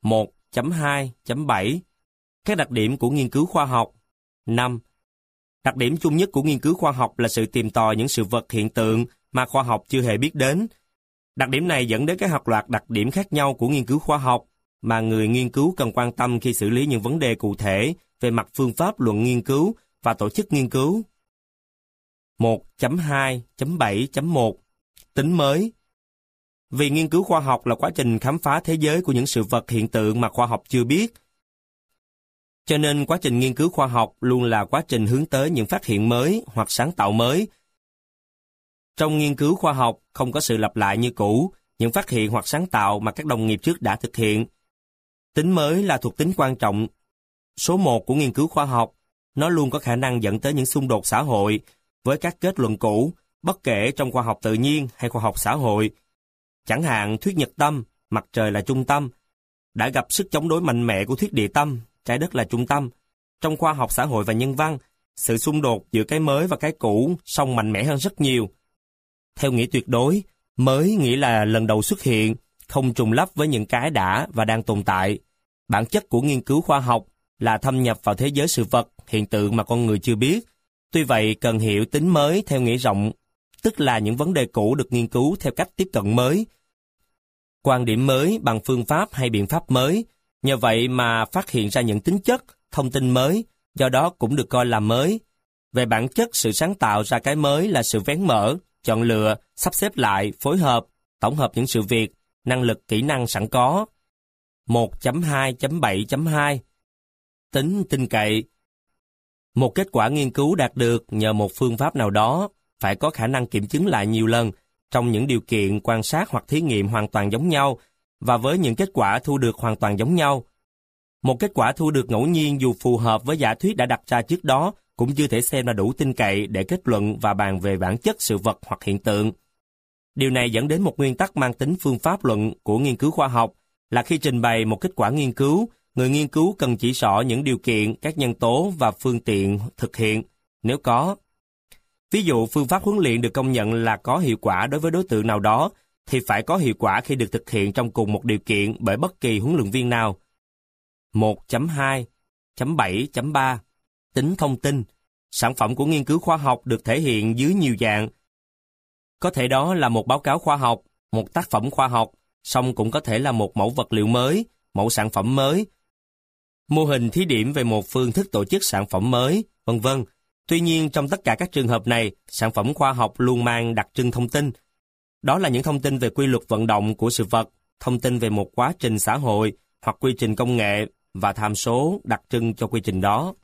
1.2.7 Các đặc điểm của nghiên cứu khoa học. 5. Đặc điểm chung nhất của nghiên cứu khoa học là sự tìm tòi những sự vật hiện tượng mà khoa học chưa hề biết đến. Đặc điểm này dẫn đến các hàng loạt đặc điểm khác nhau của nghiên cứu khoa học mà người nghiên cứu cần quan tâm khi xử lý những vấn đề cụ thể về mặt phương pháp luận nghiên cứu và tổ chức nghiên cứu. 1.2.7.1 Tính mới. Vì nghiên cứu khoa học là quá trình khám phá thế giới của những sự vật hiện tượng mà khoa học chưa biết, cho nên quá trình nghiên cứu khoa học luôn là quá trình hướng tới những phát hiện mới hoặc sáng tạo mới. Trong nghiên cứu khoa học không có sự lặp lại như cũ, những phát hiện hoặc sáng tạo mà các đồng nghiệp trước đã thực hiện. Tính mới là thuộc tính quan trọng số 1 của nghiên cứu khoa học. Nó luôn có khả năng dẫn tới những xung đột xã hội với các kết luận cũ, bất kể trong khoa học tự nhiên hay khoa học xã hội. Chẳng hạn thuyết nhật tâm, mặt trời là trung tâm, đã gặp sức chống đối mạnh mẽ của thuyết địa tâm, trái đất là trung tâm. Trong khoa học xã hội và nhân văn, sự xung đột giữa cái mới và cái cũ song mạnh mẽ hơn rất nhiều. Theo nghĩa tuyệt đối, mới nghĩa là lần đầu xuất hiện, không trùng lắp với những cái đã và đang tồn tại. Bản chất của nghiên cứu khoa học là thâm nhập vào thế giới sự vật, hiện tượng mà con người chưa biết. Tuy vậy, cần hiểu tính mới theo nghĩa rộng, tức là những vấn đề cũ được nghiên cứu theo cách tiếp cận mới. Quan điểm mới bằng phương pháp hay biện pháp mới, nhờ vậy mà phát hiện ra những tính chất, thông tin mới, do đó cũng được coi là mới. Về bản chất, sự sáng tạo ra cái mới là sự vén mở, chọn lựa, sắp xếp lại, phối hợp, tổng hợp những sự việc, năng lực, kỹ năng sẵn có. 1.2.7.2 Tính tin cậy. Một kết quả nghiên cứu đạt được nhờ một phương pháp nào đó phải có khả năng kiểm chứng lại nhiều lần trong những điều kiện quan sát hoặc thí nghiệm hoàn toàn giống nhau và với những kết quả thu được hoàn toàn giống nhau. Một kết quả thu được ngẫu nhiên dù phù hợp với giả thuyết đã đặt ra trước đó cũng chưa thể xem là đủ tin cậy để kết luận và bàn về bản chất sự vật hoặc hiện tượng. Điều này dẫn đến một nguyên tắc mang tính phương pháp luận của nghiên cứu khoa học là khi trình bày một kết quả nghiên cứu, người nghiên cứu cần chỉ rõ những điều kiện, các nhân tố và phương tiện thực hiện, nếu có. Ví dụ, phương pháp huấn luyện được công nhận là có hiệu quả đối với đối tượng nào đó, thì phải có hiệu quả khi được thực hiện trong cùng một điều kiện bởi bất kỳ huấn luyện viên nào. 1.2.7.3 Tính thông tin. Sản phẩm của nghiên cứu khoa học được thể hiện dưới nhiều dạng. Có thể đó là một báo cáo khoa học, một tác phẩm khoa học, song cũng có thể là một mẫu vật liệu mới, mẫu sản phẩm mới, mô hình thí điểm về một phương thức tổ chức sản phẩm mới, vân vân. Tuy nhiên, trong tất cả các trường hợp này, sản phẩm khoa học luôn mang đặc trưng thông tin. Đó là những thông tin về quy luật vận động của sự vật, thông tin về một quá trình xã hội hoặc quy trình công nghệ và tham số đặc trưng cho quy trình đó.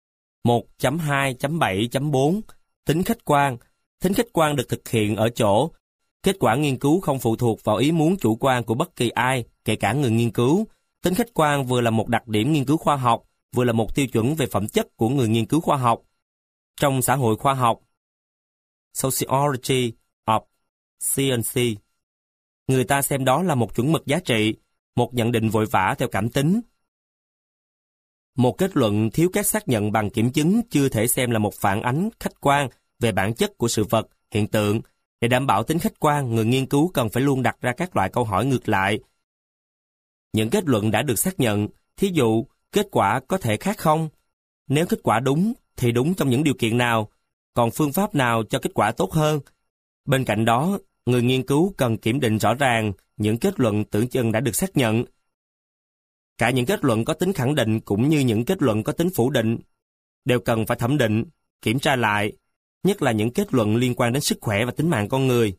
1.2.7.4 Tính khách quan. Tính khách quan được thực hiện ở chỗ kết quả nghiên cứu không phụ thuộc vào ý muốn chủ quan của bất kỳ ai, kể cả người nghiên cứu. Tính khách quan vừa là một đặc điểm nghiên cứu khoa học, vừa là một tiêu chuẩn về phẩm chất của người nghiên cứu khoa học. Trong xã hội khoa học, Sociology of Science, người ta xem đó là một chuẩn mực giá trị, một nhận định vội vã theo cảm tính. Một kết luận thiếu các xác nhận bằng kiểm chứng chưa thể xem là một phản ánh khách quan về bản chất của sự vật, hiện tượng. Để đảm bảo tính khách quan, người nghiên cứu cần phải luôn đặt ra các loại câu hỏi ngược lại. Những kết luận đã được xác nhận, thí dụ, kết quả có thể khác không? Nếu kết quả đúng, thì đúng trong những điều kiện nào? Còn phương pháp nào cho kết quả tốt hơn? Bên cạnh đó, người nghiên cứu cần kiểm định rõ ràng những kết luận tưởng chừng đã được xác nhận. Cả những kết luận có tính khẳng định cũng như những kết luận có tính phủ định đều cần phải thẩm định, kiểm tra lại, nhất là những kết luận liên quan đến sức khỏe và tính mạng con người.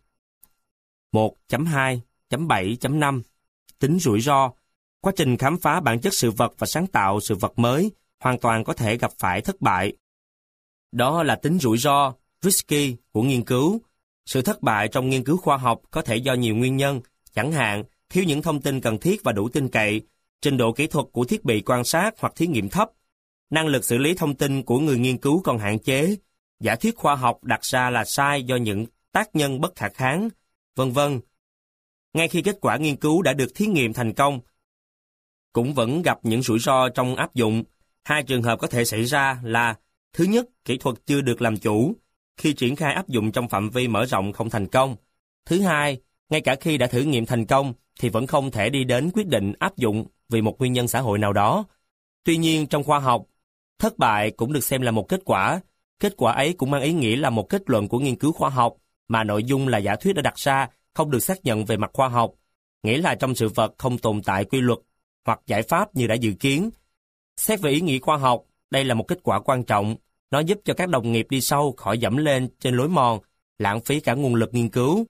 1.2.7.5 Tính rủi ro. Quá trình khám phá bản chất sự vật và sáng tạo sự vật mới hoàn toàn có thể gặp phải thất bại. Đó là tính rủi ro, risky của nghiên cứu. Sự thất bại trong nghiên cứu khoa học có thể do nhiều nguyên nhân, chẳng hạn thiếu những thông tin cần thiết và đủ tin cậy, trình độ kỹ thuật của thiết bị quan sát hoặc thí nghiệm thấp, năng lực xử lý thông tin của người nghiên cứu còn hạn chế, giả thuyết khoa học đặt ra là sai do những tác nhân bất khả kháng, vân vân. Ngay khi kết quả nghiên cứu đã được thí nghiệm thành công, cũng vẫn gặp những rủi ro trong áp dụng. Hai trường hợp có thể xảy ra là: thứ nhất, kỹ thuật chưa được làm chủ, khi triển khai áp dụng trong phạm vi mở rộng không thành công. Thứ hai, ngay cả khi đã thử nghiệm thành công thì vẫn không thể đi đến quyết định áp dụng vì một nguyên nhân xã hội nào đó. Tuy nhiên, trong khoa học, thất bại cũng được xem là một kết quả. Kết quả ấy cũng mang ý nghĩa là một kết luận của nghiên cứu khoa học mà nội dung là giả thuyết đã đặt ra không được xác nhận về mặt khoa học, nghĩa là trong sự vật không tồn tại quy luật hoặc giải pháp như đã dự kiến. Xét về ý nghĩa khoa học, đây là một kết quả quan trọng. Nó giúp cho các đồng nghiệp đi sau khỏi dẫm lên trên lối mòn, lãng phí cả nguồn lực nghiên cứu.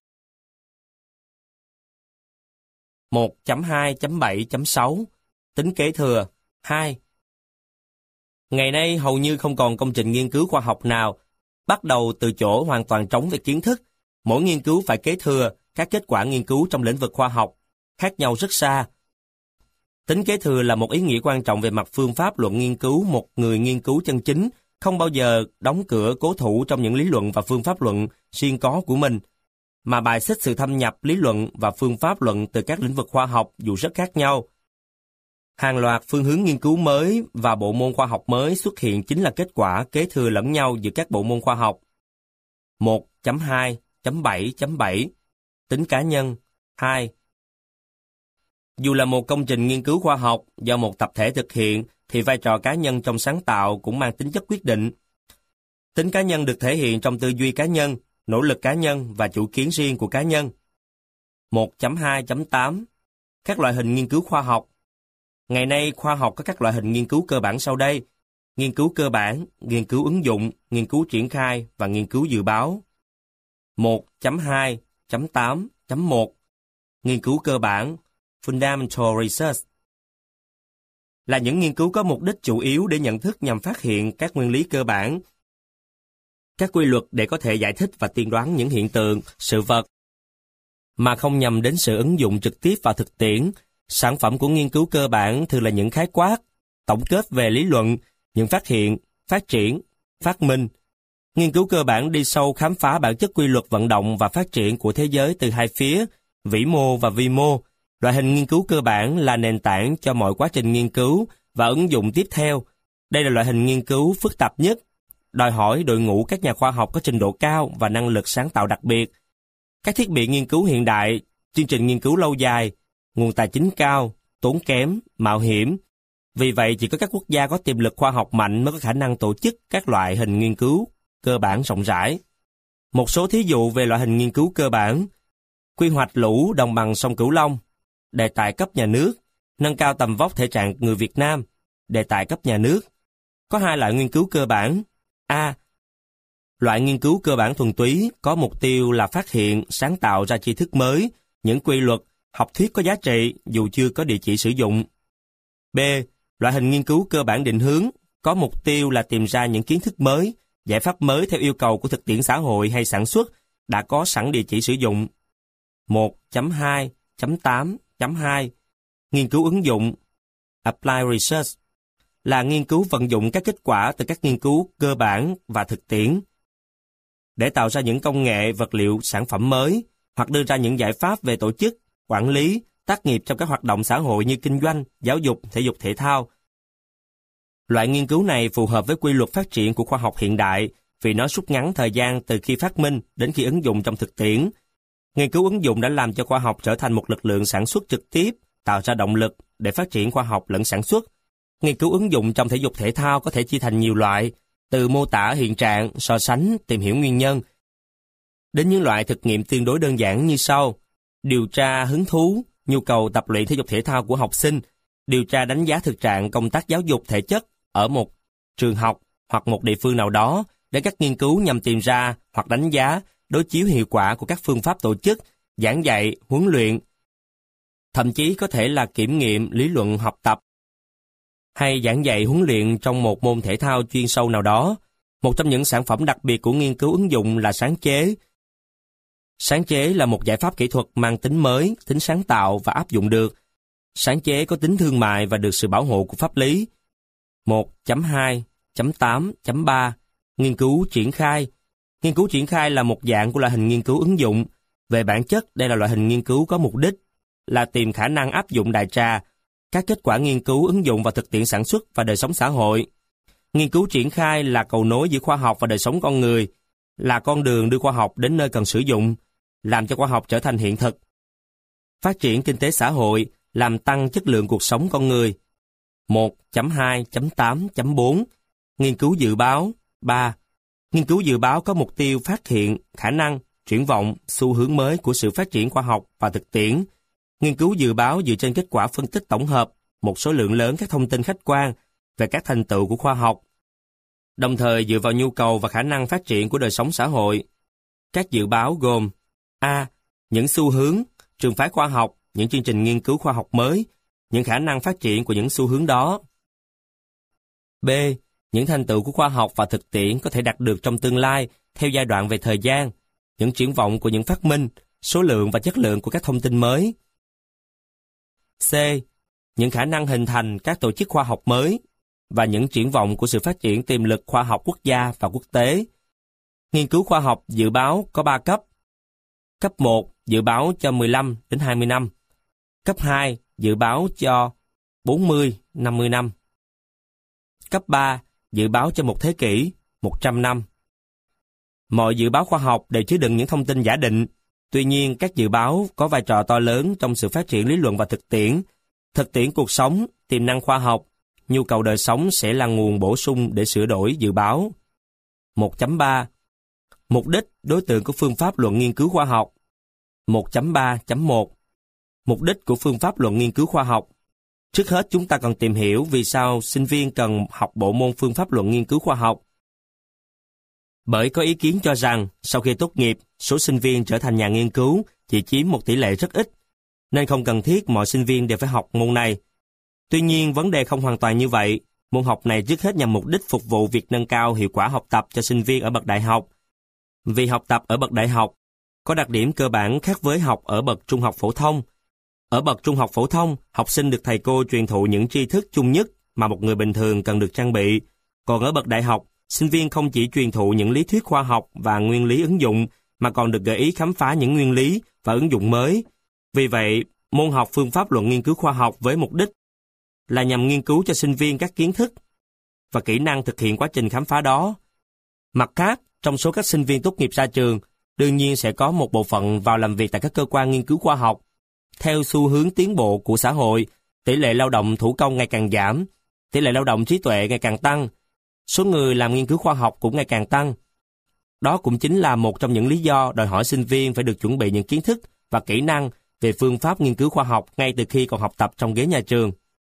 1.2.7.6 Tính kế thừa 2. Ngày nay hầu như không còn công trình nghiên cứu khoa học nào bắt đầu từ chỗ hoàn toàn trống về kiến thức. Mỗi nghiên cứu phải kế thừa các kết quả nghiên cứu trong lĩnh vực khoa học, khác nhau rất xa. Tính kế thừa là một ý nghĩa quan trọng về mặt phương pháp luận nghiên cứu. Một người nghiên cứu chân chính không bao giờ đóng cửa cố thủ trong những lý luận và phương pháp luận riêng có của mình, mà bài xích sự thâm nhập lý luận và phương pháp luận từ các lĩnh vực khoa học dù rất khác nhau. Hàng loạt phương hướng nghiên cứu mới và bộ môn khoa học mới xuất hiện chính là kết quả kế thừa lẫn nhau giữa các bộ môn khoa học. 1.2.7.7 Tính cá nhân 2. Dù là một công trình nghiên cứu khoa học do một tập thể thực hiện, thì vai trò cá nhân trong sáng tạo cũng mang tính chất quyết định. Tính cá nhân được thể hiện trong tư duy cá nhân, nỗ lực cá nhân và chủ kiến riêng của cá nhân. 1.2.8 Các loại hình nghiên cứu khoa học. Ngày nay, khoa học có các loại hình nghiên cứu cơ bản sau đây: nghiên cứu cơ bản, nghiên cứu ứng dụng, nghiên cứu triển khai và nghiên cứu dự báo. 1.2.8.1 Nghiên cứu cơ bản, Fundamental Research, là những nghiên cứu có mục đích chủ yếu để nhận thức nhằm phát hiện các nguyên lý cơ bản, các quy luật để có thể giải thích và tiên đoán những hiện tượng, sự vật, mà không nhằm đến sự ứng dụng trực tiếp vào thực tiễn. Sản phẩm của nghiên cứu cơ bản thường là những khái quát, tổng kết về lý luận, những phát hiện, phát triển, phát minh. Nghiên cứu cơ bản đi sâu khám phá bản chất quy luật vận động và phát triển của thế giới từ hai phía, vĩ mô và vi mô. Loại hình nghiên cứu cơ bản là nền tảng cho mọi quá trình nghiên cứu và ứng dụng tiếp theo. Đây là loại hình nghiên cứu phức tạp nhất, đòi hỏi đội ngũ các nhà khoa học có trình độ cao và năng lực sáng tạo đặc biệt. Các thiết bị nghiên cứu hiện đại, chương trình nghiên cứu lâu dài, nguồn tài chính cao, tốn kém, mạo hiểm. Vì vậy, chỉ có các quốc gia có tiềm lực khoa học mạnh mới có khả năng tổ chức các loại hình nghiên cứu cơ bản rộng rãi. Một số thí dụ về loại hình nghiên cứu cơ bản: quy hoạch lũ đồng bằng sông Cửu Long, đề tài cấp nhà nước, nâng cao tầm vóc thể trạng người Việt Nam, đề tài cấp nhà nước. Có hai loại nghiên cứu cơ bản. A. Loại nghiên cứu cơ bản thuần túy có mục tiêu là phát hiện, sáng tạo ra tri thức mới, những quy luật, học thuyết có giá trị dù chưa có địa chỉ sử dụng. B. Loại hình nghiên cứu cơ bản định hướng có mục tiêu là tìm ra những kiến thức mới, giải pháp mới theo yêu cầu của thực tiễn xã hội hay sản xuất, đã có sẵn địa chỉ sử dụng. 1.2.8.2 Nghiên cứu ứng dụng, Applied Research, là nghiên cứu vận dụng các kết quả từ các nghiên cứu cơ bản và thực tiễn để tạo ra những công nghệ, vật liệu, sản phẩm mới, hoặc đưa ra những giải pháp về tổ chức, quản lý, tác nghiệp trong các hoạt động xã hội như kinh doanh, giáo dục, thể dục thể thao. Loại nghiên cứu này phù hợp với quy luật phát triển của khoa học hiện đại vì nó rút ngắn thời gian từ khi phát minh đến khi ứng dụng trong thực tiễn. Nghiên cứu ứng dụng đã làm cho khoa học trở thành một lực lượng sản xuất trực tiếp, tạo ra động lực để phát triển khoa học lẫn sản xuất. Nghiên cứu ứng dụng trong thể dục thể thao có thể chia thành nhiều loại, từ mô tả hiện trạng, so sánh, tìm hiểu nguyên nhân, đến những loại thực nghiệm tương đối đơn giản như sau: điều tra hứng thú, nhu cầu tập luyện thể dục thể thao của học sinh, điều tra đánh giá thực trạng công tác giáo dục thể chất ở một trường học hoặc một địa phương nào đó, để các nghiên cứu nhằm tìm ra hoặc đánh giá, đối chiếu hiệu quả của các phương pháp tổ chức, giảng dạy, huấn luyện, thậm chí có thể là kiểm nghiệm lý luận học tập, hay giảng dạy huấn luyện trong một môn thể thao chuyên sâu nào đó. Một trong những sản phẩm đặc biệt của nghiên cứu ứng dụng là sáng chế. Sáng chế là một giải pháp kỹ thuật mang tính mới, tính sáng tạo và áp dụng được. Sáng chế có tính thương mại và được sự bảo hộ của pháp lý. 1.2.8.3 Nghiên cứu triển khai. Nghiên cứu triển khai là một dạng của loại hình nghiên cứu ứng dụng. Về bản chất, đây là loại hình nghiên cứu có mục đích là tìm khả năng áp dụng đại trà các kết quả nghiên cứu ứng dụng vào thực tiễn sản xuất và đời sống xã hội. Nghiên cứu triển khai là cầu nối giữa khoa học và đời sống con người, là con đường đưa khoa học đến nơi cần sử dụng, làm cho khoa học trở thành hiện thực. Phát triển kinh tế xã hội làm tăng chất lượng cuộc sống con người. 1.2.8.4 Nghiên cứu dự báo. 3. Nghiên cứu dự báo có mục tiêu phát hiện khả năng, triển vọng, xu hướng mới của sự phát triển khoa học và thực tiễn. Nghiên cứu dự báo dựa trên kết quả phân tích tổng hợp một số lượng lớn các thông tin khách quan về các thành tựu của khoa học, đồng thời dựa vào nhu cầu và khả năng phát triển của đời sống xã hội. Các dự báo gồm: A. Những xu hướng, trường phái khoa học, những chương trình nghiên cứu khoa học mới, những khả năng phát triển của những xu hướng đó. B. Những thành tựu của khoa học và thực tiễn có thể đạt được trong tương lai theo giai đoạn về thời gian, những triển vọng của những phát minh, số lượng và chất lượng của các thông tin mới. C. Những khả năng hình thành các tổ chức khoa học mới và những triển vọng của sự phát triển tiềm lực khoa học quốc gia và quốc tế. Nghiên cứu khoa học dự báo có 3 cấp. Cấp 1 dự báo cho 15 đến 20 năm. Cấp 2 dự báo cho 40, 50 năm. Cấp 3 dự báo cho một thế kỷ, 100 năm. Mọi dự báo khoa học đều chứa đựng những thông tin giả định. Tuy nhiên, các dự báo có vai trò to lớn trong sự phát triển lý luận và thực tiễn cuộc sống, tiềm năng khoa học, nhu cầu đời sống sẽ là nguồn bổ sung để sửa đổi dự báo. 1.3 Mục đích, đối tượng của phương pháp luận nghiên cứu khoa học. 1.3.1 Mục đích của phương pháp luận nghiên cứu khoa học. Trước hết chúng ta cần tìm hiểu vì sao sinh viên cần học bộ môn phương pháp luận nghiên cứu khoa học. Bởi có ý kiến cho rằng sau khi tốt nghiệp, số sinh viên trở thành nhà nghiên cứu chỉ chiếm một tỷ lệ rất ít, nên không cần thiết mọi sinh viên đều phải học môn này. Tuy nhiên, vấn đề không hoàn toàn như vậy. Môn học này trước hết nhằm mục đích phục vụ việc nâng cao hiệu quả học tập cho sinh viên ở bậc đại học. Vì học tập ở bậc đại học có đặc điểm cơ bản khác với học ở bậc trung học phổ thông. Ở bậc trung học phổ thông, học sinh được thầy cô truyền thụ những tri thức chung nhất mà một người bình thường cần được trang bị. Còn ở bậc đại học, sinh viên không chỉ truyền thụ những lý thuyết khoa học và nguyên lý ứng dụng, mà còn được gợi ý khám phá những nguyên lý và ứng dụng mới. Vì vậy, môn học phương pháp luận nghiên cứu khoa học với mục đích là nhằm nghiên cứu cho sinh viên các kiến thức và kỹ năng thực hiện quá trình khám phá đó. Mặt khác, trong số các sinh viên tốt nghiệp ra trường, đương nhiên sẽ có một bộ phận vào làm việc tại các cơ quan nghiên cứu khoa học. Theo xu hướng tiến bộ của xã hội, tỷ lệ lao động thủ công ngày càng giảm, tỷ lệ lao động trí tuệ ngày càng tăng, số người làm nghiên cứu khoa học cũng ngày càng tăng. Đó cũng chính là một trong những lý do đòi hỏi sinh viên phải được chuẩn bị những kiến thức và kỹ năng về phương pháp nghiên cứu khoa học ngay từ khi còn học tập trong ghế nhà trường.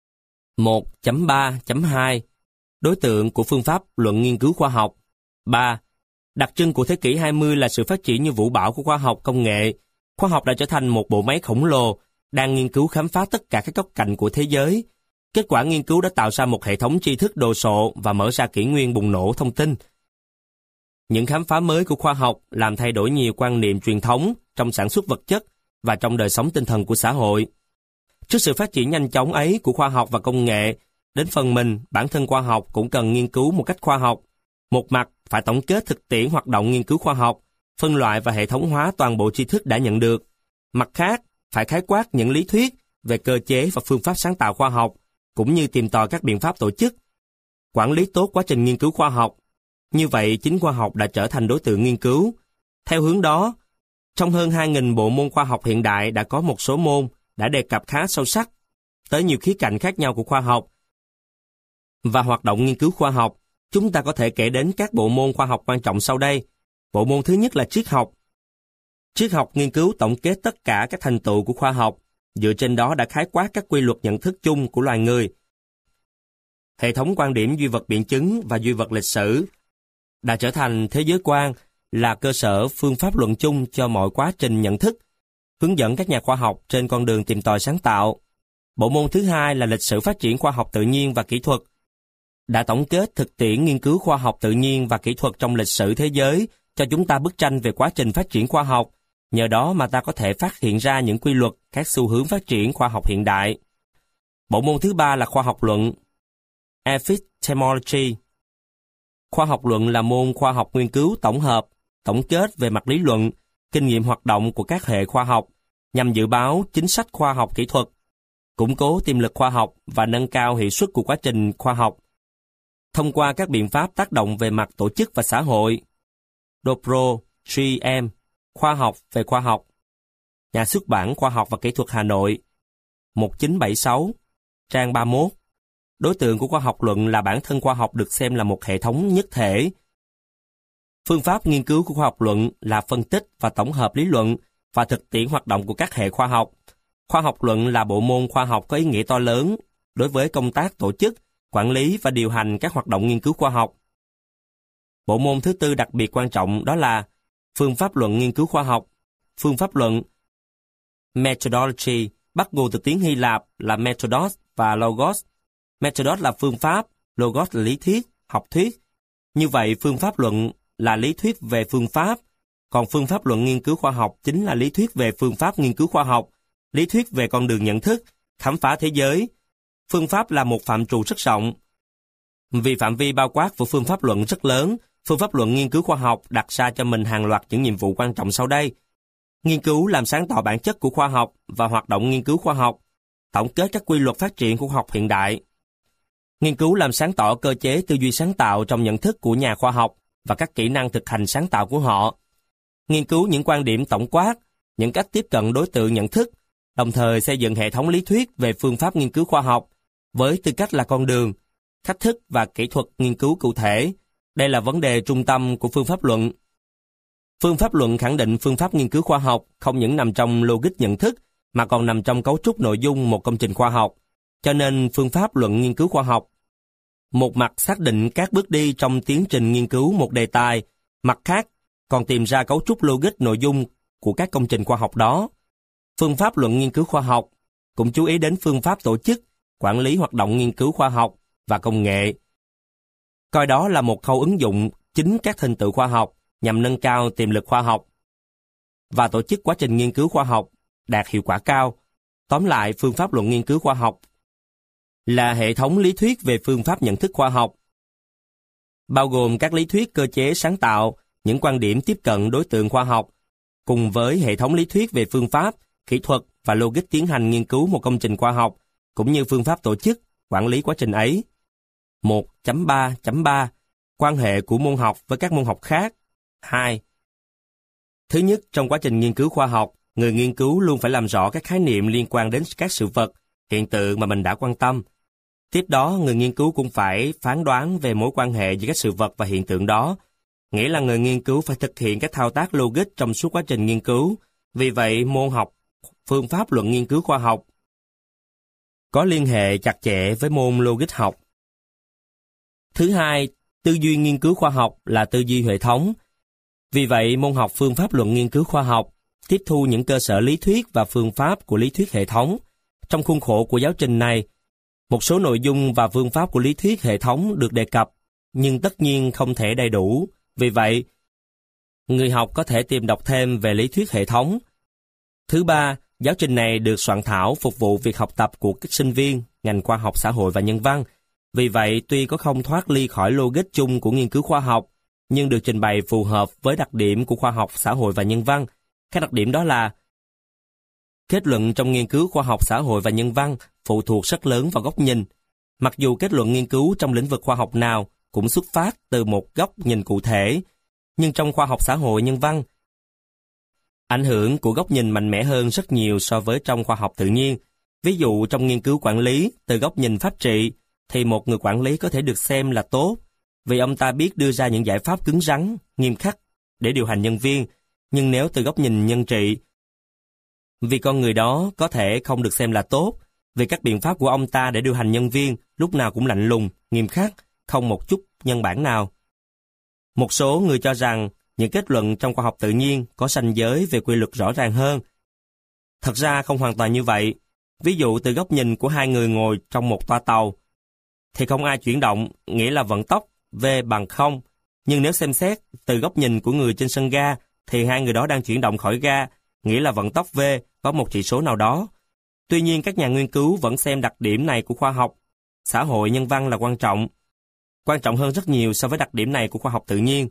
1.3.2 Đối tượng của phương pháp luận nghiên cứu khoa học. 3. Đặc trưng của thế kỷ 20 là sự phát triển như vũ bão của khoa học công nghệ. Khoa học đã trở thành một bộ máy khổng lồ, đang nghiên cứu khám phá tất cả các góc cạnh của thế giới. Kết quả nghiên cứu đã tạo ra một hệ thống tri thức đồ sộ và mở ra kỷ nguyên bùng nổ thông tin. Những khám phá mới của khoa học làm thay đổi nhiều quan niệm truyền thống trong sản xuất vật chất và trong đời sống tinh thần của xã hội. Trước sự phát triển nhanh chóng ấy của khoa học và công nghệ, đến phần mình, bản thân khoa học cũng cần nghiên cứu một cách khoa học. Một mặt, phải tổng kết thực tiễn hoạt động nghiên cứu khoa học, phân loại và hệ thống hóa toàn bộ tri thức đã nhận được. Mặt khác, phải khái quát những lý thuyết về cơ chế và phương pháp sáng tạo khoa học, cũng như tìm tòi các biện pháp tổ chức, quản lý tốt quá trình nghiên cứu khoa học. Như vậy, chính khoa học đã trở thành đối tượng nghiên cứu. Theo hướng đó, trong hơn 2.000 bộ môn khoa học hiện đại đã có một số môn đã đề cập khá sâu sắc tới nhiều khía cạnh khác nhau của khoa học và hoạt động nghiên cứu khoa học. Chúng ta có thể kể đến các bộ môn khoa học quan trọng sau đây. Bộ môn thứ nhất là triết học. Triết học nghiên cứu tổng kết tất cả các thành tựu của khoa học, dựa trên đó đã khái quát các quy luật nhận thức chung của loài người. Hệ thống quan điểm duy vật biện chứng và duy vật lịch sử đã trở thành thế giới quan, là cơ sở phương pháp luận chung cho mọi quá trình nhận thức, hướng dẫn các nhà khoa học trên con đường tìm tòi sáng tạo. Bộ môn thứ hai là lịch sử phát triển khoa học tự nhiên và kỹ thuật, đã tổng kết thực tiễn nghiên cứu khoa học tự nhiên và kỹ thuật trong lịch sử thế giới, cho chúng ta bức tranh về quá trình phát triển khoa học. Nhờ đó mà ta có thể phát hiện ra những quy luật, các xu hướng phát triển khoa học hiện đại. Bộ môn thứ ba là khoa học luận, Epistemology. Khoa học luận là môn khoa học nghiên cứu tổng hợp, tổng kết về mặt lý luận, kinh nghiệm hoạt động của các hệ khoa học, nhằm dự báo chính sách khoa học kỹ thuật, củng cố tiềm lực khoa học và nâng cao hiệu suất của quá trình khoa học, thông qua các biện pháp tác động về mặt tổ chức và xã hội. Dobro, GM, Khoa học về khoa học. Nhà xuất bản Khoa học và Kỹ thuật Hà Nội. 1976, trang 31. Đối tượng của khoa học luận là bản thân khoa học được xem là một hệ thống nhất thể. Phương pháp nghiên cứu của khoa học luận là phân tích và tổng hợp lý luận và thực tiễn hoạt động của các hệ khoa học. Khoa học luận là bộ môn khoa học có ý nghĩa to lớn đối với công tác tổ chức, quản lý và điều hành các hoạt động nghiên cứu khoa học. Bộ môn thứ tư đặc biệt quan trọng đó là phương pháp luận nghiên cứu khoa học. Phương pháp luận methodology bắt nguồn từ tiếng Hy Lạp là methodos và logos. Methodos là phương pháp, logos là lý thuyết, học thuyết. Như vậy, phương pháp luận là lý thuyết về phương pháp, còn phương pháp luận nghiên cứu khoa học chính là lý thuyết về phương pháp nghiên cứu khoa học, lý thuyết về con đường nhận thức, khám phá thế giới. Phương pháp là một phạm trù rất rộng. Vì phạm vi bao quát của phương pháp luận rất lớn, phương pháp luận nghiên cứu khoa học đặt ra cho mình hàng loạt những nhiệm vụ quan trọng sau đây. Nghiên cứu làm sáng tỏ bản chất của khoa học và hoạt động nghiên cứu khoa học, tổng kết các quy luật phát triển của khoa học hiện đại. Nghiên cứu làm sáng tỏ cơ chế tư duy sáng tạo trong nhận thức của nhà khoa học và các kỹ năng thực hành sáng tạo của họ. Nghiên cứu những quan điểm tổng quát, những cách tiếp cận đối tượng nhận thức, đồng thời xây dựng hệ thống lý thuyết về phương pháp nghiên cứu khoa học với tư cách là con đường, cách thức và kỹ thuật nghiên cứu cụ thể. Đây là vấn đề trung tâm của phương pháp luận. Phương pháp luận khẳng định phương pháp nghiên cứu khoa học không những nằm trong logic nhận thức mà còn nằm trong cấu trúc nội dung một công trình khoa học. Cho nên phương pháp luận nghiên cứu khoa học một mặt xác định các bước đi trong tiến trình nghiên cứu một đề tài, mặt khác còn tìm ra cấu trúc logic nội dung của các công trình khoa học đó. Phương pháp luận nghiên cứu khoa học cũng chú ý đến phương pháp tổ chức, quản lý hoạt động nghiên cứu khoa học và công nghệ. Coi đó là một khâu ứng dụng chính các thành tựu khoa học nhằm nâng cao tiềm lực khoa học và tổ chức quá trình nghiên cứu khoa học đạt hiệu quả cao. Tóm lại, phương pháp luận nghiên cứu khoa học là hệ thống lý thuyết về phương pháp nhận thức khoa học, bao gồm các lý thuyết cơ chế sáng tạo, những quan điểm tiếp cận đối tượng khoa học, cùng với hệ thống lý thuyết về phương pháp, kỹ thuật và logic tiến hành nghiên cứu một công trình khoa học, cũng như phương pháp tổ chức, quản lý quá trình ấy. 1.3.3 Quan hệ của môn học với các môn học khác. 2. Thứ nhất, trong quá trình nghiên cứu khoa học, người nghiên cứu luôn phải làm rõ các khái niệm liên quan đến các sự vật, hiện tượng mà mình đã quan tâm. Tiếp đó, người nghiên cứu cũng phải phán đoán về mối quan hệ giữa các sự vật và hiện tượng đó, nghĩa là người nghiên cứu phải thực hiện các thao tác logic trong suốt quá trình nghiên cứu. Vì vậy, môn học phương pháp luận nghiên cứu khoa học có liên hệ chặt chẽ với môn logic học. Thứ hai, tư duy nghiên cứu khoa học là tư duy hệ thống. Vì vậy, môn học phương pháp luận nghiên cứu khoa học tiếp thu những cơ sở lý thuyết và phương pháp của lý thuyết hệ thống. Trong khuôn khổ của giáo trình này, một số nội dung và phương pháp của lý thuyết hệ thống được đề cập, nhưng tất nhiên không thể đầy đủ. Vì vậy, người học có thể tìm đọc thêm về lý thuyết hệ thống. Thứ ba, giáo trình này được soạn thảo phục vụ việc học tập của các sinh viên ngành khoa học xã hội và nhân văn. Vì vậy, tuy có không thoát ly khỏi logic chung của nghiên cứu khoa học, nhưng được trình bày phù hợp với đặc điểm của khoa học xã hội và nhân văn. Các đặc điểm đó là: kết luận trong nghiên cứu khoa học xã hội và nhân văn phụ thuộc rất lớn vào góc nhìn. Mặc dù kết luận nghiên cứu trong lĩnh vực khoa học nào cũng xuất phát từ một góc nhìn cụ thể, nhưng trong khoa học xã hội nhân văn, ảnh hưởng của góc nhìn mạnh mẽ hơn rất nhiều so với trong khoa học tự nhiên. Ví dụ trong nghiên cứu quản lý, từ góc nhìn pháp trị, thì một người quản lý có thể được xem là tốt, vì ông ta biết đưa ra những giải pháp cứng rắn, nghiêm khắc để điều hành nhân viên. Nhưng nếu từ góc nhìn nhân trị, vì con người đó có thể không được xem là tốt, vì các biện pháp của ông ta để điều hành nhân viên lúc nào cũng lạnh lùng, nghiêm khắc, không một chút nhân bản nào. Một số người cho rằng những kết luận trong khoa học tự nhiên có ranh giới về quy luật rõ ràng hơn. Thật ra không hoàn toàn như vậy. Ví dụ từ góc nhìn của hai người ngồi trong một toa tàu, thì không ai chuyển động, nghĩa là vận tốc V bằng 0. Nhưng nếu xem xét từ góc nhìn của người trên sân ga, thì hai người đó đang chuyển động khỏi ga, nghĩa là vận tốc V có một chỉ số nào đó. Tuy nhiên, các nhà nghiên cứu vẫn xem đặc điểm này của khoa học xã hội nhân văn là quan trọng hơn rất nhiều so với đặc điểm này của khoa học tự nhiên.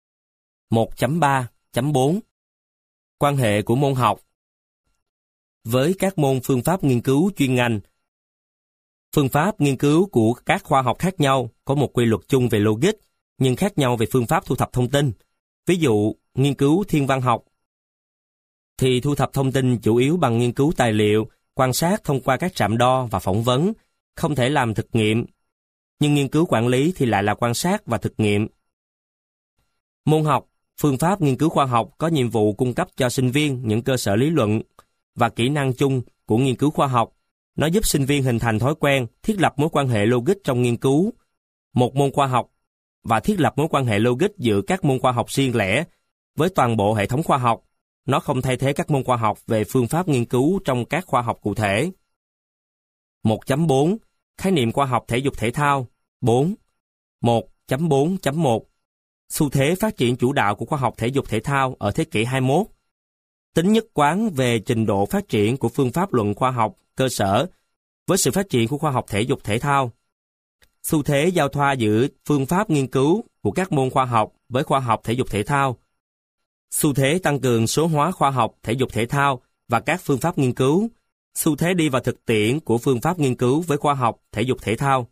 1.3.4 Quan hệ của môn học với các môn phương pháp nghiên cứu chuyên ngành. Phương pháp nghiên cứu của các khoa học khác nhau có một quy luật chung về logic, nhưng khác nhau về phương pháp thu thập thông tin. Ví dụ, nghiên cứu thiên văn học thì thu thập thông tin chủ yếu bằng nghiên cứu tài liệu, quan sát thông qua các trạm đo và phỏng vấn, không thể làm thực nghiệm. Nhưng nghiên cứu quản lý thì lại là quan sát và thực nghiệm. Môn học, phương pháp nghiên cứu khoa học có nhiệm vụ cung cấp cho sinh viên những cơ sở lý luận và kỹ năng chung của nghiên cứu khoa học. Nó giúp sinh viên hình thành thói quen, thiết lập mối quan hệ logic trong nghiên cứu một môn khoa học và thiết lập mối quan hệ logic giữa các môn khoa học riêng lẻ với toàn bộ hệ thống khoa học. Nó không thay thế các môn khoa học về phương pháp nghiên cứu trong các khoa học cụ thể. 1.4 Khái niệm khoa học thể dục thể thao 4 1.4.1 Xu thế phát triển chủ đạo của khoa học thể dục thể thao ở thế kỷ 21. Tính nhất quán về trình độ phát triển của phương pháp luận khoa học cơ sở với sự phát triển của khoa học thể dục thể thao. Xu thế giao thoa giữa phương pháp nghiên cứu của các môn khoa học với khoa học thể dục thể thao. Xu thế tăng cường số hóa khoa học thể dục thể thao và các phương pháp nghiên cứu. Xu thế đi vào thực tiễn của phương pháp nghiên cứu với khoa học thể dục thể thao.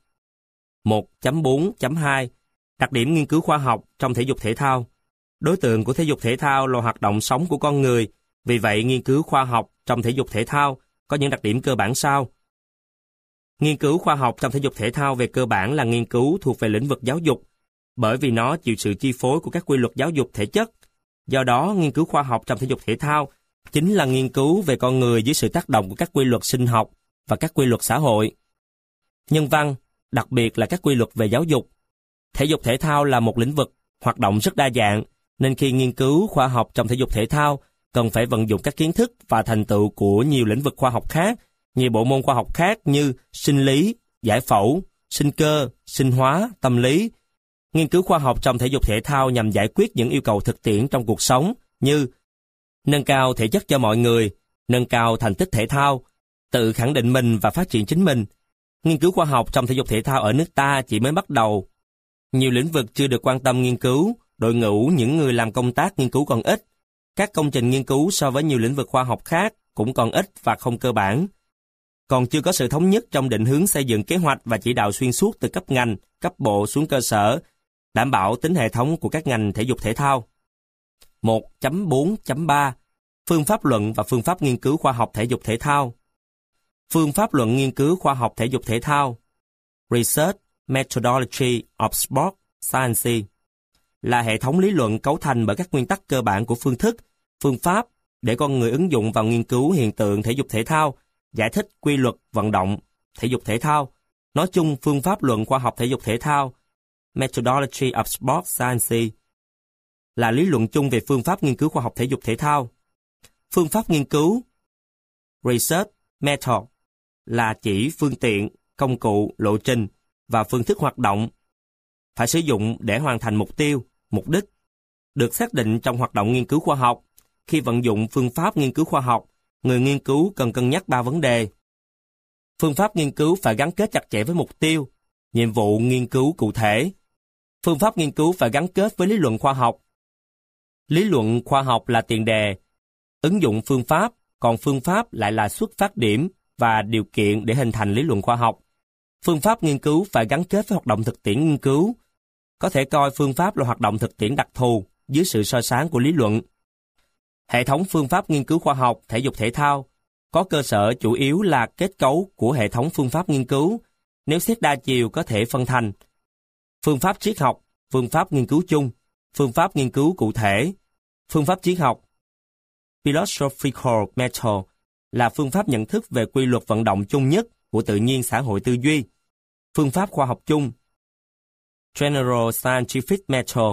1.4.2 Đặc điểm nghiên cứu khoa học trong thể dục thể thao. Đối tượng của thể dục thể thao là hoạt động sống của con người, vì vậy nghiên cứu khoa học trong thể dục thể thao có những đặc điểm cơ bản sau. Nghiên cứu khoa học trong thể dục thể thao về cơ bản là nghiên cứu thuộc về lĩnh vực giáo dục, bởi vì nó chịu sự chi phối của các quy luật giáo dục thể chất. Do đó, nghiên cứu khoa học trong thể dục thể thao chính là nghiên cứu về con người dưới sự tác động của các quy luật sinh học và các quy luật xã hội. Nhân văn, đặc biệt là các quy luật về giáo dục. Thể dục thể thao là một lĩnh vực hoạt động rất đa dạng, nên khi nghiên cứu khoa học trong thể dục thể thao, cần phải vận dụng các kiến thức và thành tựu của nhiều lĩnh vực khoa học khác, nhiều bộ môn khoa học khác như sinh lý, giải phẫu, sinh cơ, sinh hóa, tâm lý. Nghiên cứu khoa học trong thể dục thể thao nhằm giải quyết những yêu cầu thực tiễn trong cuộc sống như nâng cao thể chất cho mọi người, nâng cao thành tích thể thao, tự khẳng định mình và phát triển chính mình. Nghiên cứu khoa học trong thể dục thể thao ở nước ta chỉ mới bắt đầu. Nhiều lĩnh vực chưa được quan tâm nghiên cứu, đội ngũ những người làm công tác nghiên cứu còn ít. Các công trình nghiên cứu so với nhiều lĩnh vực khoa học khác cũng còn ít và không cơ bản. Còn chưa có sự thống nhất trong định hướng xây dựng kế hoạch và chỉ đạo xuyên suốt từ cấp ngành, cấp bộ xuống cơ sở, đảm bảo tính hệ thống của các ngành thể dục thể thao. 1.4.3 Phương pháp luận và phương pháp nghiên cứu khoa học thể dục thể thao. Phương pháp luận nghiên cứu khoa học thể dục thể thao Research Methodology of Sport Science là hệ thống lý luận cấu thành bởi các nguyên tắc cơ bản của phương thức, phương pháp để con người ứng dụng vào nghiên cứu hiện tượng thể dục thể thao, giải thích quy luật vận động thể dục thể thao. Nói chung, phương pháp luận khoa học thể dục thể thao Methodology of Sport Science là lý luận chung về phương pháp nghiên cứu khoa học thể dục thể thao. Phương pháp nghiên cứu Research Method là chỉ phương tiện, công cụ, lộ trình và phương thức hoạt động phải sử dụng để hoàn thành mục tiêu, mục đích được xác định trong hoạt động nghiên cứu khoa học. Khi vận dụng phương pháp nghiên cứu khoa học, người nghiên cứu cần cân nhắc 3 vấn đề. Phương pháp nghiên cứu phải gắn kết chặt chẽ với mục tiêu, nhiệm vụ nghiên cứu cụ thể. Phương pháp nghiên cứu phải gắn kết với lý luận khoa học. Lý luận khoa học là tiền đề, ứng dụng phương pháp, còn phương pháp lại là xuất phát điểm và điều kiện để hình thành lý luận khoa học. Phương pháp nghiên cứu phải gắn kết với hoạt động thực tiễn nghiên cứu. Có thể coi phương pháp là hoạt động thực tiễn đặc thù dưới sự soi sáng của lý luận. Hệ thống phương pháp nghiên cứu khoa học thể dục thể thao có cơ sở chủ yếu là kết cấu của hệ thống phương pháp nghiên cứu. Nếu xét đa chiều có thể phân thành phương pháp triết học, phương pháp nghiên cứu chung, phương pháp nghiên cứu cụ thể. Phương pháp triết học Philosophical Method là phương pháp nhận thức về quy luật vận động chung nhất của tự nhiên xã hội tư duy. Phương pháp khoa học chung General Scientific Method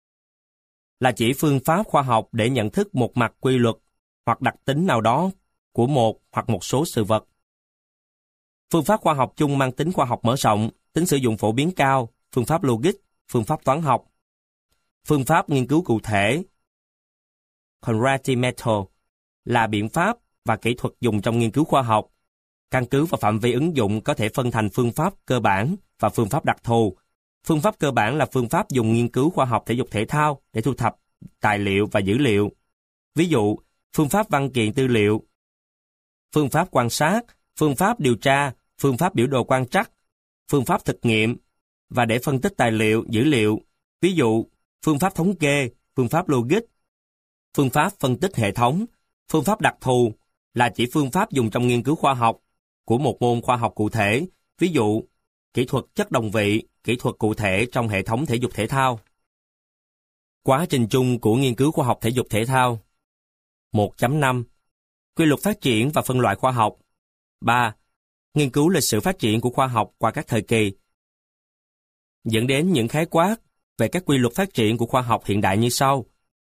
là chỉ phương pháp khoa học để nhận thức một mặt quy luật hoặc đặc tính nào đó của một hoặc một số sự vật. Phương pháp khoa học chung mang tính khoa học mở rộng, tính sử dụng phổ biến cao, phương pháp logic, phương pháp toán học. Phương pháp nghiên cứu cụ thể Comparative Method là biện pháp và kỹ thuật dùng trong nghiên cứu khoa học. Căn cứ vào phạm vi ứng dụng có thể phân thành phương pháp cơ bản và phương pháp đặc thù. Phương pháp cơ bản là phương pháp dùng nghiên cứu khoa học thể dục thể thao để thu thập tài liệu và dữ liệu. Ví dụ, phương pháp văn kiện tư liệu, phương pháp quan sát, phương pháp điều tra, phương pháp biểu đồ quan trắc, phương pháp thực nghiệm và để phân tích tài liệu, dữ liệu. Ví dụ, phương pháp thống kê, phương pháp logic, phương pháp phân tích hệ thống, phương pháp đặc thù là chỉ phương pháp dùng trong nghiên cứu khoa học của một môn khoa học cụ thể, ví dụ, kỹ thuật chất đồng vị, kỹ thuật cụ thể trong hệ thống thể dục thể thao. Quá trình chung của nghiên cứu khoa học thể dục thể thao. 1.5. Quy luật phát triển và phân loại khoa học. 3. Nghiên cứu lịch sử phát triển của khoa học qua các thời kỳ. Dẫn đến những khái quát về các quy luật phát triển của khoa học hiện đại như sau.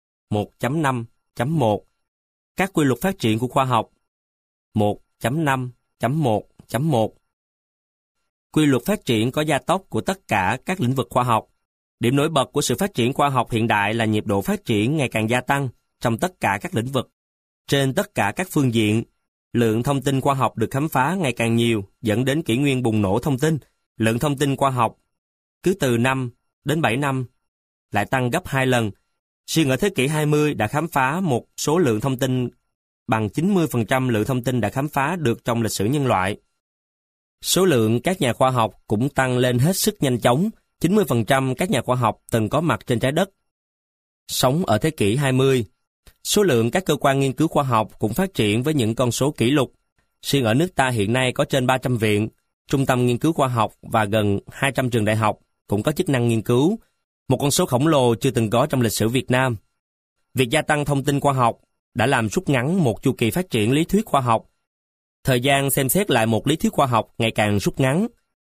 1.5.1. Các quy luật phát triển của khoa học. 1.5.1.1. Quy luật phát triển có gia tốc của tất cả các lĩnh vực khoa học. Điểm nổi bật của sự phát triển khoa học hiện đại là nhịp độ phát triển ngày càng gia tăng trong tất cả các lĩnh vực. Trên tất cả các phương diện, lượng thông tin khoa học được khám phá ngày càng nhiều, dẫn đến kỷ nguyên bùng nổ thông tin. Lượng thông tin khoa học cứ từ 5 đến 7 năm lại tăng gấp 2 lần. Riêng ở thế kỷ 20 đã khám phá một số lượng thông tin bằng 90% lượng thông tin đã khám phá được trong lịch sử nhân loại. Số lượng các nhà khoa học cũng tăng lên hết sức nhanh chóng. 90% các nhà khoa học từng có mặt trên trái đất sống ở thế kỷ 20. Số lượng các cơ quan nghiên cứu khoa học cũng phát triển với những con số kỷ lục. Riêng ở nước ta hiện nay có trên 300 viện, trung tâm nghiên cứu khoa học và gần 200 trường đại học cũng có chức năng nghiên cứu, một con số khổng lồ chưa từng có trong lịch sử Việt Nam. Việc gia tăng thông tin khoa học đã làm rút ngắn một chu kỳ phát triển lý thuyết khoa học. Thời gian xem xét lại một lý thuyết khoa học ngày càng rút ngắn.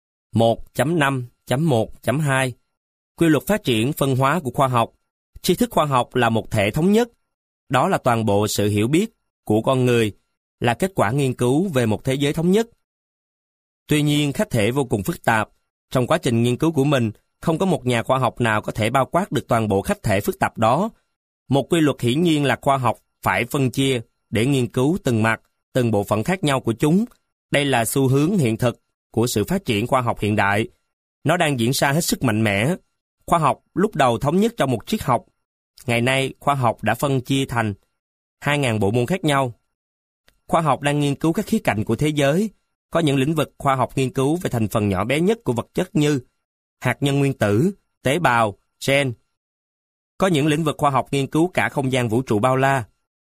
1.5.1.2 Quy luật phát triển phân hóa của khoa học. Tri thức khoa học là một thể thống nhất. Đó là toàn bộ sự hiểu biết của con người, là kết quả nghiên cứu về một thế giới thống nhất. Tuy nhiên, khách thể vô cùng phức tạp. Trong quá trình nghiên cứu của mình, không có một nhà khoa học nào có thể bao quát được toàn bộ khách thể phức tạp đó. Một quy luật hiển nhiên là khoa học phải phân chia để nghiên cứu từng mặt, từng bộ phận khác nhau của chúng. Đây là xu hướng hiện thực của sự phát triển khoa học hiện đại. Nó đang diễn ra hết sức mạnh mẽ. Khoa học lúc đầu thống nhất trong một triết học. Ngày nay, khoa học đã phân chia thành 2.000 bộ môn khác nhau. Khoa học đang nghiên cứu các khía cạnh của thế giới. Có những lĩnh vực khoa học nghiên cứu về thành phần nhỏ bé nhất của vật chất như hạt nhân nguyên tử, tế bào, gen. Có những lĩnh vực khoa học nghiên cứu cả không gian vũ trụ bao la.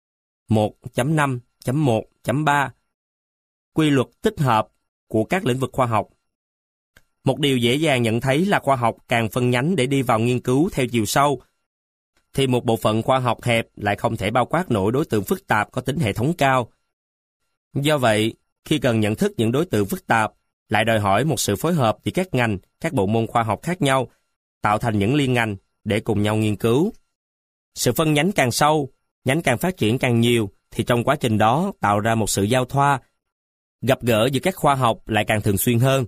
1.5.1.3 Quy luật tích hợp của các lĩnh vực khoa học. Một điều dễ dàng nhận thấy là khoa học càng phân nhánh để đi vào nghiên cứu theo chiều sâu, thì một bộ phận khoa học hẹp lại không thể bao quát nổi đối tượng phức tạp có tính hệ thống cao. Do vậy, khi cần nhận thức những đối tượng phức tạp, lại đòi hỏi một sự phối hợp giữa các ngành, các bộ môn khoa học khác nhau, tạo thành những liên ngành để cùng nhau nghiên cứu. Sự phân nhánh càng sâu, nhánh càng phát triển càng nhiều, thì trong quá trình đó tạo ra một sự giao thoa, gặp gỡ giữa các khoa học lại càng thường xuyên hơn.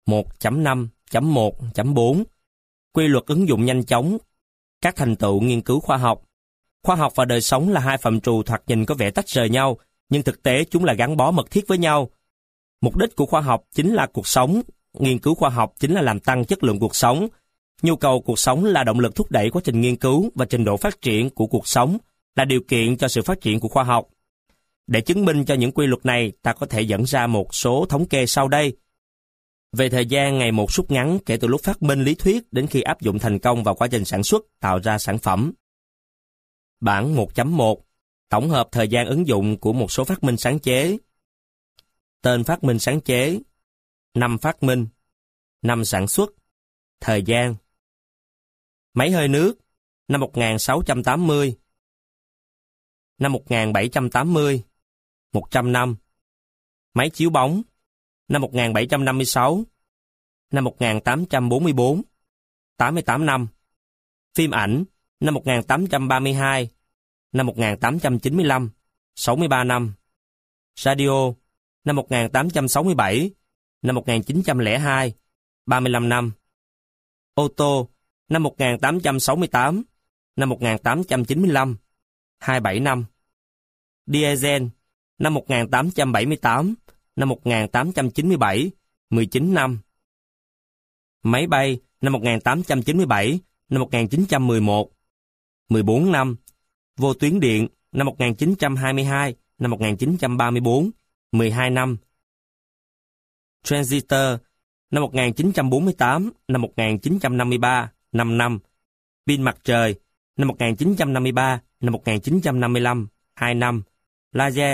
1.5.1.4 Quy luật ứng dụng nhanh chóng các thành tựu nghiên cứu khoa học. Khoa học và đời sống là hai phạm trù thoạt nhìn có vẻ tách rời nhau, nhưng thực tế chúng là gắn bó mật thiết với nhau. Mục đích của khoa học chính là cuộc sống, nghiên cứu khoa học chính là làm tăng chất lượng cuộc sống. Nhu cầu cuộc sống là động lực thúc đẩy quá trình nghiên cứu và trình độ phát triển của cuộc sống là điều kiện cho sự phát triển của khoa học. Để chứng minh cho những quy luật này, ta có thể dẫn ra một số thống kê sau đây. Về thời gian ngày một rút ngắn kể từ lúc phát minh lý thuyết đến khi áp dụng thành công vào quá trình sản xuất tạo ra sản phẩm. Bảng 1.1 Tổng hợp thời gian ứng dụng của một số phát minh sáng chế. Tên phát minh sáng chế, năm phát minh, năm sản xuất, thời gian. Máy hơi nước, năm 1680, năm 1780, 100 năm. Máy chiếu bóng, năm 1756, năm 1844, 88 năm. Phim ảnh, năm 1832, năm 1895, 63 năm. Radio, năm 1867, năm 1902, 35 năm. Ô tô, năm 1868, năm 1895, 27 năm. Diesel, năm 1878, năm 1897, 19 năm. Máy bay, năm 1897, năm 1911, 14 năm. Vô tuyến điện, năm 1922, năm 1934, 12 năm. Transistor, năm 1948, năm 1953, 5 năm. Pin mặt trời, năm 1953, năm 1955, 2 năm. Laser,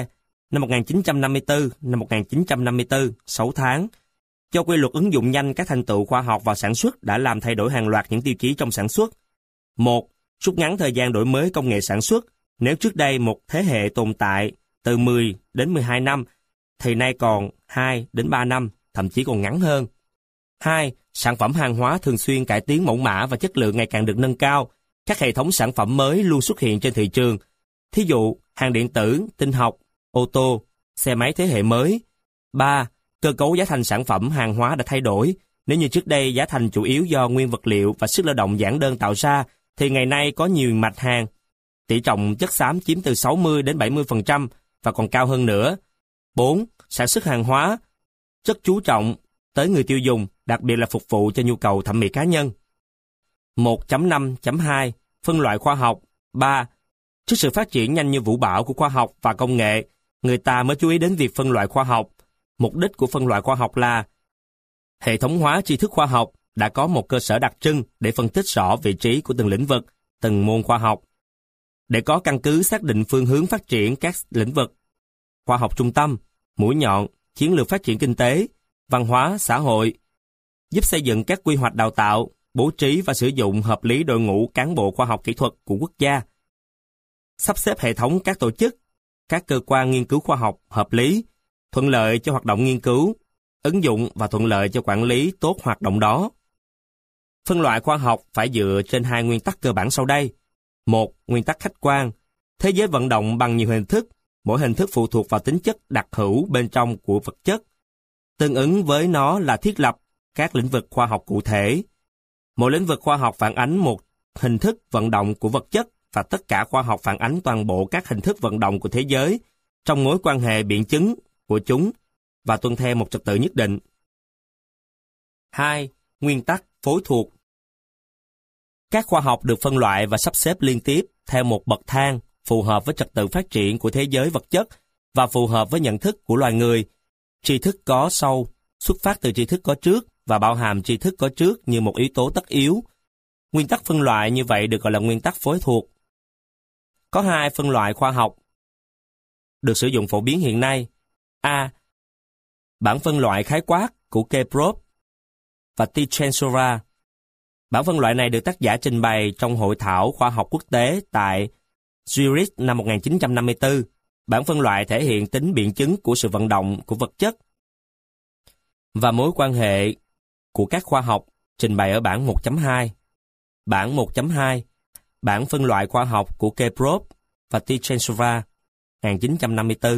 năm 1954, năm 1954, 6 tháng. Do quy luật ứng dụng nhanh các thành tựu khoa học vào sản xuất đã làm thay đổi hàng loạt những tiêu chí trong sản xuất. 1. Rút ngắn thời gian đổi mới công nghệ sản xuất. Nếu trước đây một thế hệ tồn tại từ 10 đến 12 năm, thì nay còn 2 đến 3 năm, thậm chí còn ngắn hơn. 2. Sản phẩm hàng hóa thường xuyên cải tiến mẫu mã và chất lượng ngày càng được nâng cao. Các hệ thống sản phẩm mới luôn xuất hiện trên thị trường. Thí dụ, hàng điện tử, tinh học, ô tô, xe máy thế hệ mới. 3. Cơ cấu giá thành sản phẩm hàng hóa đã thay đổi. Nếu như trước đây giá thành chủ yếu do nguyên vật liệu và sức lao động giản đơn tạo ra, thì ngày nay có nhiều mặt hàng. Tỷ trọng chất xám chiếm từ 60 đến 70% và còn cao hơn nữa. 4. Sản xuất hàng hóa rất chú trọng tới người tiêu dùng, đặc biệt là phục vụ cho nhu cầu thẩm mỹ cá nhân. 1.5.2 Phân loại khoa học. 3. Trước sự phát triển nhanh như vũ bão của khoa học và công nghệ, người ta mới chú ý đến việc phân loại khoa học. Mục đích của phân loại khoa học là hệ thống hóa tri thức khoa học, đã có một cơ sở đặc trưng để phân tích rõ vị trí của từng lĩnh vực, từng môn khoa học. Để có căn cứ xác định phương hướng phát triển các lĩnh vực khoa học trung tâm, mũi nhọn, chiến lược phát triển kinh tế, văn hóa, xã hội, giúp xây dựng các quy hoạch đào tạo, bố trí và sử dụng hợp lý đội ngũ cán bộ khoa học kỹ thuật của quốc gia, sắp xếp hệ thống các tổ chức, các cơ quan nghiên cứu khoa học hợp lý, thuận lợi cho hoạt động nghiên cứu, ứng dụng và thuận lợi cho quản lý tốt hoạt động đó. Phân loại khoa học phải dựa trên 2 nguyên tắc cơ bản sau đây. 1. Nguyên tắc khách quan. Thế giới vận động bằng nhiều hình thức, mỗi hình thức phụ thuộc vào tính chất đặc hữu bên trong của vật chất. Tương ứng với nó là thiết lập các lĩnh vực khoa học cụ thể. Mỗi lĩnh vực khoa học phản ánh một hình thức vận động của vật chất và tất cả khoa học phản ánh toàn bộ các hình thức vận động của thế giới trong mối quan hệ biện chứng của chúng và tuân theo một trật tự nhất định. 2. Nguyên tắc phối thuộc. Các khoa học được phân loại và sắp xếp liên tiếp theo một bậc thang phù hợp với trật tự phát triển của thế giới vật chất và phù hợp với nhận thức của loài người. Tri thức có sau xuất phát từ tri thức có trước và bao hàm tri thức có trước như một yếu tố tất yếu. Nguyên tắc phân loại như vậy được gọi là nguyên tắc phối thuộc. Có 2 phân loại khoa học được sử dụng phổ biến hiện nay. A. Bản phân loại khái quát của Keprov và Tichensova. Bản phân loại này được tác giả trình bày trong Hội thảo khoa học quốc tế tại Zurich năm 1954. Bản phân loại thể hiện tính biện chứng của sự vận động của vật chất và mối quan hệ của các khoa học trình bày ở bản 1.2. Bản 1.2, bản phân loại khoa học của Keprov và Tichensova, 1954.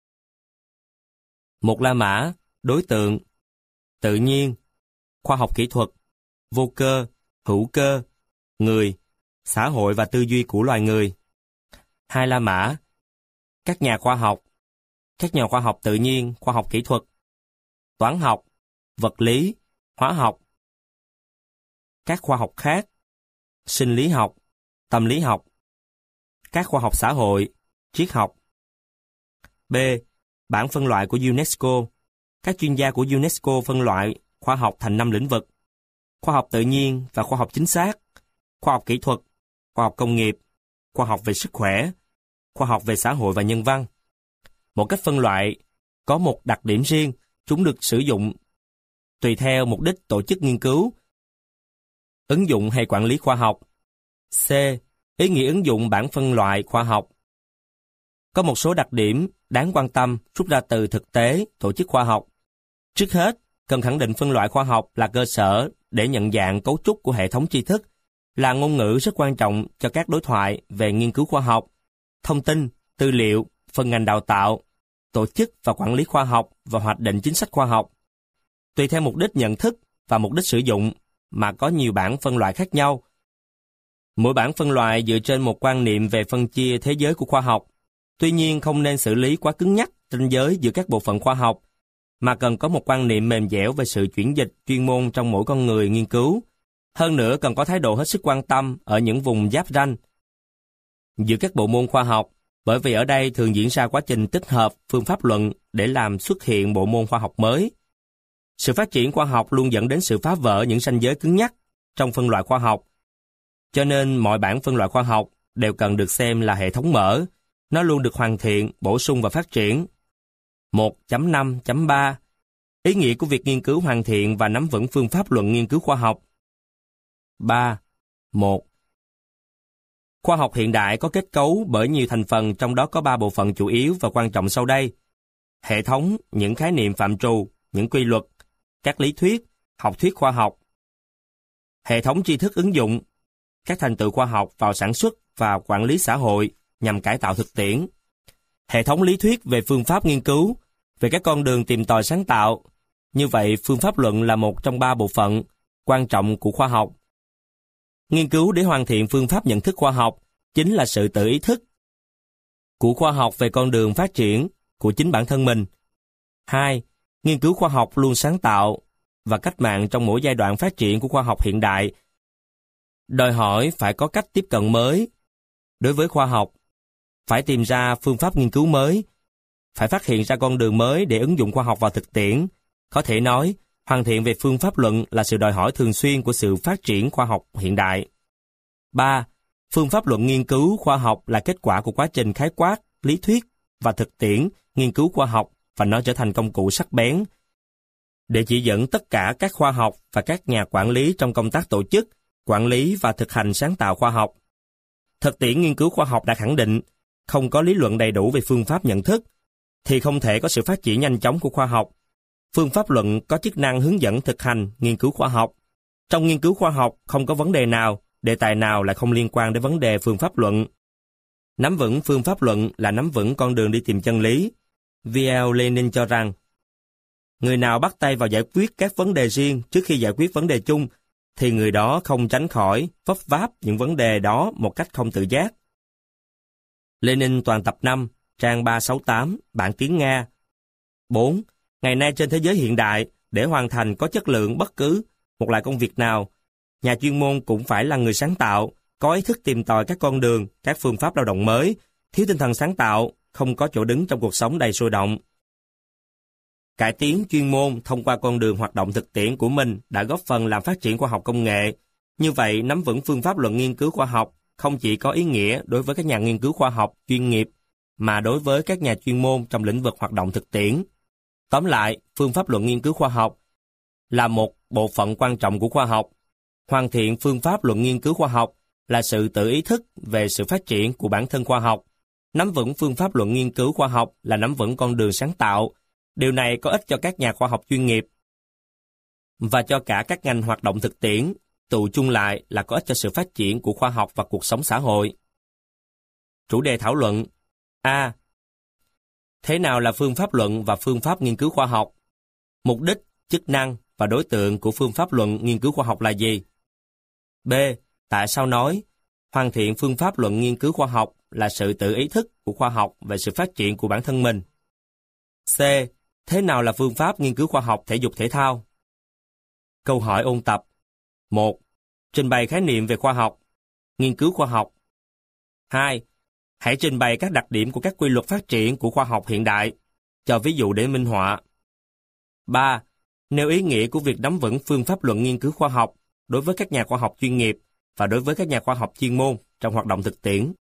Một La Mã, đối tượng, tự nhiên, khoa học kỹ thuật, vô cơ, hữu cơ, người, xã hội và tư duy của loài người. 2 La Mã, các nhà khoa học tự nhiên, khoa học kỹ thuật, toán học, vật lý, hóa học, các khoa học khác, sinh lý học, tâm lý học, các khoa học xã hội, triết học. B. Bản phân loại của UNESCO. Các chuyên gia của UNESCO phân loại khoa học thành 5 lĩnh vực: khoa học tự nhiên và khoa học chính xác, khoa học kỹ thuật, khoa học công nghiệp, khoa học về sức khỏe, khoa học về xã hội và nhân văn. Một cách phân loại có một đặc điểm riêng, chúng được sử dụng tùy theo mục đích tổ chức nghiên cứu, ứng dụng hay quản lý khoa học. C. Ý nghĩa ứng dụng bản phân loại khoa học. Có một số đặc điểm đáng quan tâm rút ra từ thực tế tổ chức khoa học. Trước hết, cần khẳng định phân loại khoa học là cơ sở để nhận dạng cấu trúc của hệ thống tri thức, là ngôn ngữ rất quan trọng cho các đối thoại về nghiên cứu khoa học, thông tin, tư liệu, phân ngành đào tạo, tổ chức và quản lý khoa học và hoạch định chính sách khoa học. Tùy theo mục đích nhận thức và mục đích sử dụng mà có nhiều bản phân loại khác nhau. Mỗi bản phân loại dựa trên một quan niệm về phân chia thế giới của khoa học. Tuy nhiên không nên xử lý quá cứng nhắc ranh giới giữa các bộ phận khoa học, mà cần có một quan niệm mềm dẻo về sự chuyển dịch chuyên môn trong mỗi con người nghiên cứu. Hơn nữa cần có thái độ hết sức quan tâm ở những vùng giáp ranh giữa các bộ môn khoa học, bởi vì ở đây thường diễn ra quá trình tích hợp phương pháp luận để làm xuất hiện bộ môn khoa học mới. Sự phát triển khoa học luôn dẫn đến sự phá vỡ những ranh giới cứng nhắc trong phân loại khoa học. Cho nên mọi bản phân loại khoa học đều cần được xem là hệ thống mở. Nó luôn được hoàn thiện, bổ sung và phát triển 1.5.3 Ý nghĩa của việc nghiên cứu hoàn thiện và nắm vững phương pháp luận nghiên cứu khoa học. 3. 1. Khoa học hiện đại có kết cấu bởi nhiều thành phần, trong đó có 3 bộ phận chủ yếu và quan trọng sau đây: hệ thống, những khái niệm phạm trù, những quy luật, các lý thuyết, học thuyết khoa học. Hệ thống tri thức ứng dụng, các thành tựu khoa học vào sản xuất và quản lý xã hội nhằm cải tạo thực tiễn. Hệ thống lý thuyết về phương pháp nghiên cứu, về các con đường tìm tòi sáng tạo. Như vậy, phương pháp luận là một trong 3 bộ phận quan trọng của khoa học. Nghiên cứu để hoàn thiện phương pháp nhận thức khoa học chính là sự tự ý thức của khoa học về con đường phát triển của chính bản thân mình. 2. Nghiên cứu khoa học luôn sáng tạo và cách mạng trong mỗi giai đoạn phát triển của khoa học hiện đại, đòi hỏi phải có cách tiếp cận mới đối với khoa học, phải tìm ra phương pháp nghiên cứu mới, phải phát hiện ra con đường mới để ứng dụng khoa học vào thực tiễn. Có thể nói, hoàn thiện về phương pháp luận là sự đòi hỏi thường xuyên của sự phát triển khoa học hiện đại. 3. Phương pháp luận nghiên cứu khoa học là kết quả của quá trình khái quát, lý thuyết và thực tiễn nghiên cứu khoa học, và nó trở thành công cụ sắc bén để chỉ dẫn tất cả các khoa học và các nhà quản lý trong công tác tổ chức, quản lý và thực hành sáng tạo khoa học. Thực tiễn nghiên cứu khoa học đã khẳng định, không có lý luận đầy đủ về phương pháp nhận thức, thì không thể có sự phát triển nhanh chóng của khoa học. Phương pháp luận có chức năng hướng dẫn thực hành nghiên cứu khoa học. Trong nghiên cứu khoa học không có vấn đề nào, đề tài nào lại không liên quan đến vấn đề phương pháp luận. Nắm vững phương pháp luận là nắm vững con đường đi tìm chân lý. V.L. Lenin cho rằng, người nào bắt tay vào giải quyết các vấn đề riêng trước khi giải quyết vấn đề chung, thì người đó không tránh khỏi vấp váp những vấn đề đó một cách không tự giác. Lenin toàn tập 5, trang 368, bản tiếng Nga. 4. Ngày nay trên thế giới hiện đại, để hoàn thành có chất lượng bất cứ một loại công việc nào, nhà chuyên môn cũng phải là người sáng tạo, có ý thức tìm tòi các con đường, các phương pháp lao động mới. Thiếu tinh thần sáng tạo, không có chỗ đứng trong cuộc sống đầy sôi động. Cải tiến chuyên môn thông qua con đường hoạt động thực tiễn của mình đã góp phần làm phát triển khoa học công nghệ. Như vậy, nắm vững phương pháp luận nghiên cứu khoa học không chỉ có ý nghĩa đối với các nhà nghiên cứu khoa học chuyên nghiệp, mà đối với các nhà chuyên môn trong lĩnh vực hoạt động thực tiễn. Tóm lại, phương pháp luận nghiên cứu khoa học là một bộ phận quan trọng của khoa học. Hoàn thiện phương pháp luận nghiên cứu khoa học là sự tự ý thức về sự phát triển của bản thân khoa học. Nắm vững phương pháp luận nghiên cứu khoa học là nắm vững con đường sáng tạo. Điều này có ích cho các nhà khoa học chuyên nghiệp và cho cả các ngành hoạt động thực tiễn. Tụ chung lại là có ích cho sự phát triển của khoa học và cuộc sống xã hội. Chủ đề thảo luận: A. Thế nào là phương pháp luận và phương pháp nghiên cứu khoa học? Mục đích, chức năng và đối tượng của phương pháp luận nghiên cứu khoa học là gì? B. Tại sao nói hoàn thiện phương pháp luận nghiên cứu khoa học là sự tự ý thức của khoa học về sự phát triển của bản thân mình? C. Thế nào là phương pháp nghiên cứu khoa học thể dục thể thao? Câu hỏi ôn tập: 1. Trình bày khái niệm về khoa học, nghiên cứu khoa học. 2. Hãy trình bày các đặc điểm của các quy luật phát triển của khoa học hiện đại, cho ví dụ để minh họa. 3. Nêu ý nghĩa của việc nắm vững phương pháp luận nghiên cứu khoa học đối với các nhà khoa học chuyên nghiệp và đối với các nhà khoa học chuyên môn trong hoạt động thực tiễn.